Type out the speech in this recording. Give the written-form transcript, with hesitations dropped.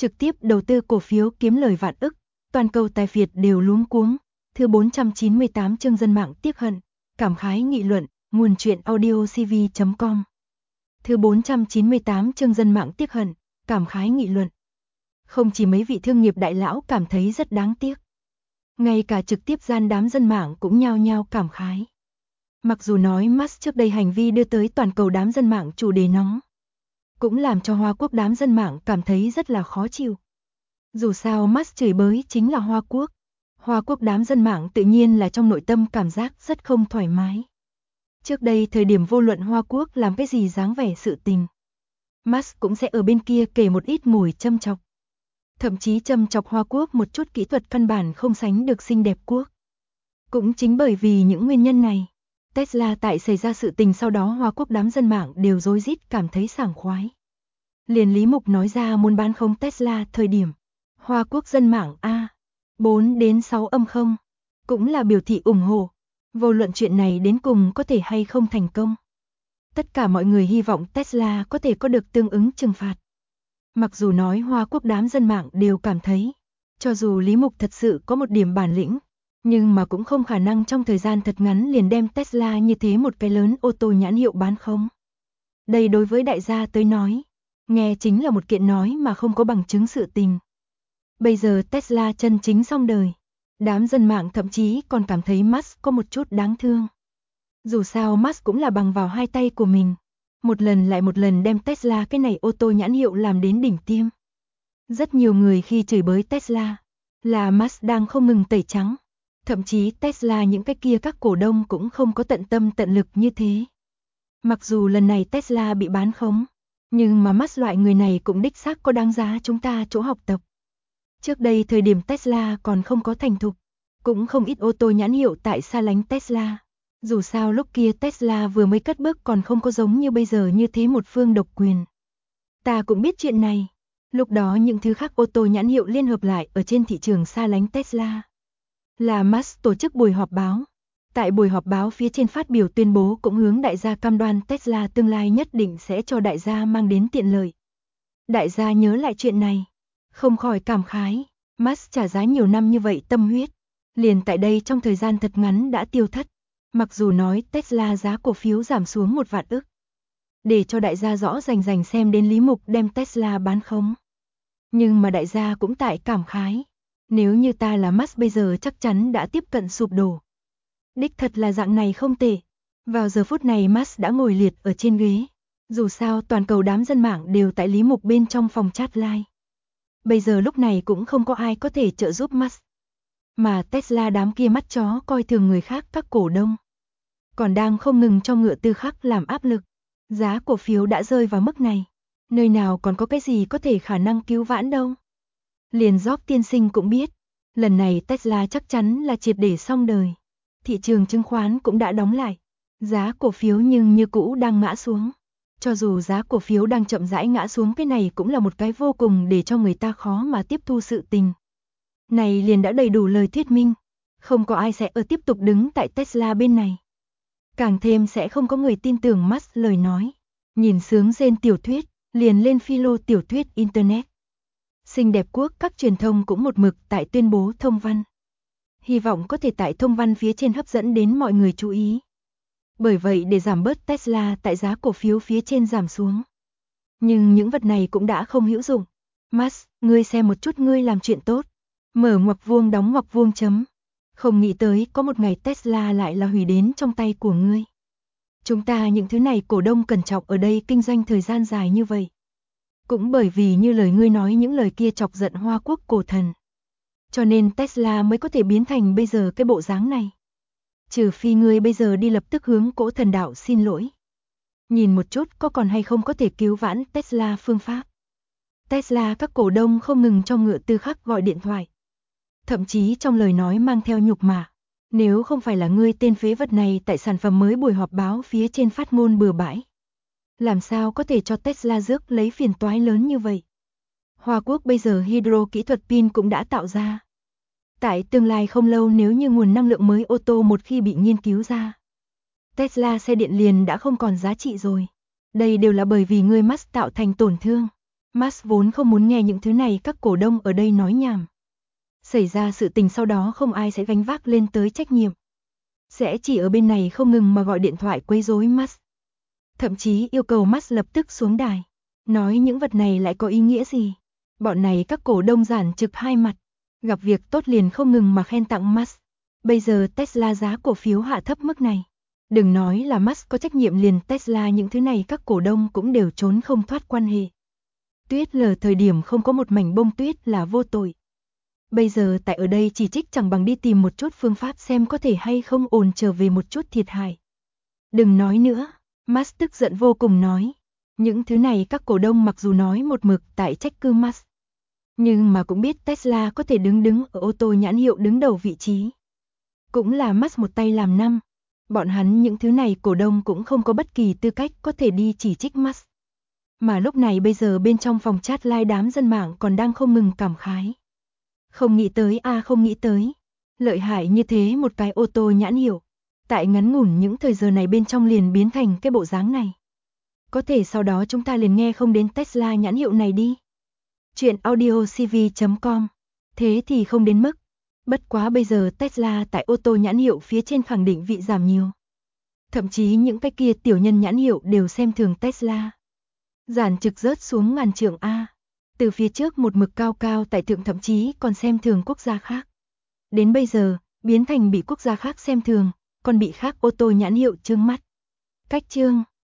trực tiếp đầu tư cổ phiếu kiếm lời vạn ức, toàn cầu tài phiệt đều luống cuống. Thứ 498 chương dân mạng tiếc hận, cảm khái nghị luận, nguồn truyện audio cv.com. Thứ 498 chương dân mạng tiếc hận, cảm khái nghị luận. Không chỉ mấy vị thương nghiệp đại lão cảm thấy rất đáng tiếc, ngay cả trực tiếp gian đám dân mạng cũng nhao nhao cảm khái. Mặc dù nói Musk trước đây hành vi đưa tới toàn cầu đám dân mạng chủ đề nóng, cũng làm cho Hoa Quốc đám dân mạng cảm thấy rất là khó chịu. Dù sao Musk chửi bới chính là Hoa Quốc. Hoa Quốc đám dân mạng tự nhiên là trong nội tâm cảm giác rất không thoải mái. Trước đây thời điểm vô luận Hoa Quốc làm cái gì dáng vẻ sự tình, Musk cũng sẽ ở bên kia kể một ít mùi châm chọc. Thậm chí châm chọc Hoa Quốc một chút kỹ thuật căn bản không sánh được xinh đẹp quốc. Cũng chính bởi vì những nguyên nhân này, Tesla tại xảy ra sự tình sau đó Hoa Quốc đám dân mạng đều rối rít cảm thấy sảng khoái. Liền Lý Mục nói ra muốn bán khống Tesla thời điểm, Hoa Quốc dân mạng 4 đến 6 âm không, cũng là biểu thị ủng hộ. Vô luận chuyện này đến cùng có thể hay không thành công, tất cả mọi người hy vọng Tesla có thể có được tương ứng trừng phạt. Mặc dù nói Hoa Quốc đám dân mạng đều cảm thấy, cho dù Lý Mục thật sự có một điểm bản lĩnh, nhưng mà cũng không khả năng trong thời gian thật ngắn liền đem Tesla như thế một cái lớn ô tô nhãn hiệu bán khống. Đây đối với đại gia tới nói, nghe chính là một kiện nói mà không có bằng chứng sự tình. Bây giờ Tesla chân chính xong đời, đám dân mạng thậm chí còn cảm thấy Musk có một chút đáng thương. Dù sao Musk cũng là bằng vào hai tay của mình, một lần lại một lần đem Tesla cái này ô tô nhãn hiệu làm đến đỉnh tiêm. Rất nhiều người khi chửi bới Tesla, là Musk đang không ngừng tẩy trắng. Thậm chí Tesla những cái kia các cổ đông cũng không có tận tâm tận lực như thế. Mặc dù lần này Tesla bị bán khống, nhưng mà Musk loại người này cũng đích xác có đáng giá chúng ta chỗ học tập. Trước đây thời điểm Tesla còn không có thành thục, cũng không ít ô tô nhãn hiệu tại xa lánh Tesla. Dù sao lúc kia Tesla vừa mới cất bước còn không có giống như bây giờ như thế một phương độc quyền. Ta cũng biết chuyện này. Lúc đó những thứ khác ô tô nhãn hiệu liên hợp lại ở trên thị trường xa lánh Tesla. Là Musk tổ chức buổi họp báo. Tại buổi họp báo phía trên phát biểu tuyên bố cũng hướng đại gia cam đoan Tesla tương lai nhất định sẽ cho đại gia mang đến tiện lợi. Đại gia nhớ lại chuyện này, không khỏi cảm khái, Musk trả giá nhiều năm như vậy tâm huyết, liền tại đây trong thời gian thật ngắn đã tiêu thất. Mặc dù nói Tesla giá cổ phiếu giảm xuống 1 vạn ức, để cho đại gia rõ rành xem đến Lý Mục đem Tesla bán khống. Nhưng mà đại gia cũng tại cảm khái, nếu như ta là Musk bây giờ chắc chắn đã tiếp cận sụp đổ. Đích thật là dạng này không tệ. Vào giờ phút này Musk đã ngồi liệt ở trên ghế. Dù sao toàn cầu đám dân mạng đều tại Lý Mục bên trong phòng chat live. Bây giờ lúc này cũng không có ai có thể trợ giúp Musk. Mà Tesla đám kia mắt chó coi thường người khác các cổ đông, còn đang không ngừng cho ngựa tư khắc làm áp lực. Giá cổ phiếu đã rơi vào mức này, nơi nào còn có cái gì có thể khả năng cứu vãn đâu. Liền Job tiên sinh cũng biết, lần này Tesla chắc chắn là triệt để xong đời. Thị trường chứng khoán cũng đã đóng lại, giá cổ phiếu nhưng như cũ đang ngã xuống. Cho dù giá cổ phiếu đang chậm rãi ngã xuống, cái này cũng là một cái vô cùng để cho người ta khó mà tiếp thu sự tình. Này liền đã đầy đủ lời thuyết minh, không có ai sẽ tiếp tục đứng tại Tesla bên này. Càng thêm sẽ không có người tin tưởng Musk lời nói. Nhìn sướng rên tiểu thuyết, liền lên philo tiểu thuyết Internet. Xinh đẹp quốc các truyền thông cũng một mực tại tuyên bố thông văn. Hy vọng có thể tại thông văn phía trên hấp dẫn đến mọi người chú ý. Bởi vậy để giảm bớt Tesla tại giá cổ phiếu phía trên giảm xuống. Nhưng những vật này cũng đã không hữu dụng. Musk, ngươi xem một chút ngươi làm chuyện tốt. Mở ngoặc vuông đóng ngoặc vuông chấm. Không nghĩ tới có một ngày Tesla lại là hủy đến trong tay của ngươi. Chúng ta những thứ này cổ đông cẩn trọng ở đây kinh doanh thời gian dài như vậy. Cũng bởi vì như lời ngươi nói những lời kia chọc giận Hoa Quốc cổ thần. Cho nên Tesla mới có thể biến thành bây giờ cái bộ dáng này. Trừ phi ngươi bây giờ đi lập tức hướng Cỗ Thần Đạo xin lỗi. Nhìn một chút có còn hay không có thể cứu vãn Tesla phương pháp. Tesla các cổ đông không ngừng cho ngựa tư khắc gọi điện thoại. Thậm chí trong lời nói mang theo nhục mạ. Nếu không phải là ngươi tên phế vật này tại sản phẩm mới buổi họp báo phía trên phát ngôn bừa bãi, làm sao có thể cho Tesla rước lấy phiền toái lớn như vậy. Hoa Quốc bây giờ hydro kỹ thuật pin cũng đã tạo ra. Tại tương lai không lâu nếu như nguồn năng lượng mới ô tô một khi bị nghiên cứu ra, Tesla xe điện liền đã không còn giá trị rồi. Đây đều là bởi vì ngươi Musk tạo thành tổn thương. Musk vốn không muốn nghe những thứ này các cổ đông ở đây nói nhảm. Xảy ra sự tình sau đó không ai sẽ gánh vác lên tới trách nhiệm. Sẽ chỉ ở bên này không ngừng mà gọi điện thoại quấy rối Musk. Thậm chí yêu cầu Musk lập tức xuống đài. Nói những vật này lại có ý nghĩa gì? Bọn này các cổ đông giản trực hai mặt. Gặp việc tốt liền không ngừng mà khen tặng Musk. Bây giờ Tesla giá cổ phiếu hạ thấp mức này. Đừng nói là Musk có trách nhiệm, liền Tesla những thứ này các cổ đông cũng đều trốn không thoát quan hệ. Tuyết lở thời điểm không có một mảnh bông tuyết là vô tội. Bây giờ tại ở đây chỉ trích chẳng bằng đi tìm một chút phương pháp xem có thể hay không ổn trở về một chút thiệt hại. Đừng nói nữa, Musk tức giận vô cùng nói. Những thứ này các cổ đông mặc dù nói một mực tại trách cứ Musk, nhưng mà cũng biết Tesla có thể đứng ở ô tô nhãn hiệu đứng đầu vị trí. Cũng là Musk một tay làm năm. Bọn hắn những thứ này cổ đông cũng không có bất kỳ tư cách có thể đi chỉ trích Musk. Mà lúc này bây giờ bên trong phòng chat live đám dân mạng còn đang không ngừng cảm khái. Không nghĩ tới không nghĩ tới. Lợi hại như thế một cái ô tô nhãn hiệu. Tại ngắn ngủn những thời giờ này bên trong liền biến thành cái bộ dáng này. Có thể sau đó chúng ta liền nghe không đến Tesla nhãn hiệu này đi. Chuyện audiocv.com. Thế thì không đến mức. Bất quá bây giờ Tesla tại ô tô nhãn hiệu phía trên khẳng định vị giảm nhiều. Thậm chí những cái kia tiểu nhân nhãn hiệu đều xem thường Tesla. Giản trực rớt xuống ngàn trượng A. Từ phía trước một mực cao cao tại thượng thậm chí còn xem thường quốc gia khác. Đến bây giờ, biến thành bị quốc gia khác xem thường, còn bị khác ô tô nhãn hiệu trương mắt. Cách chương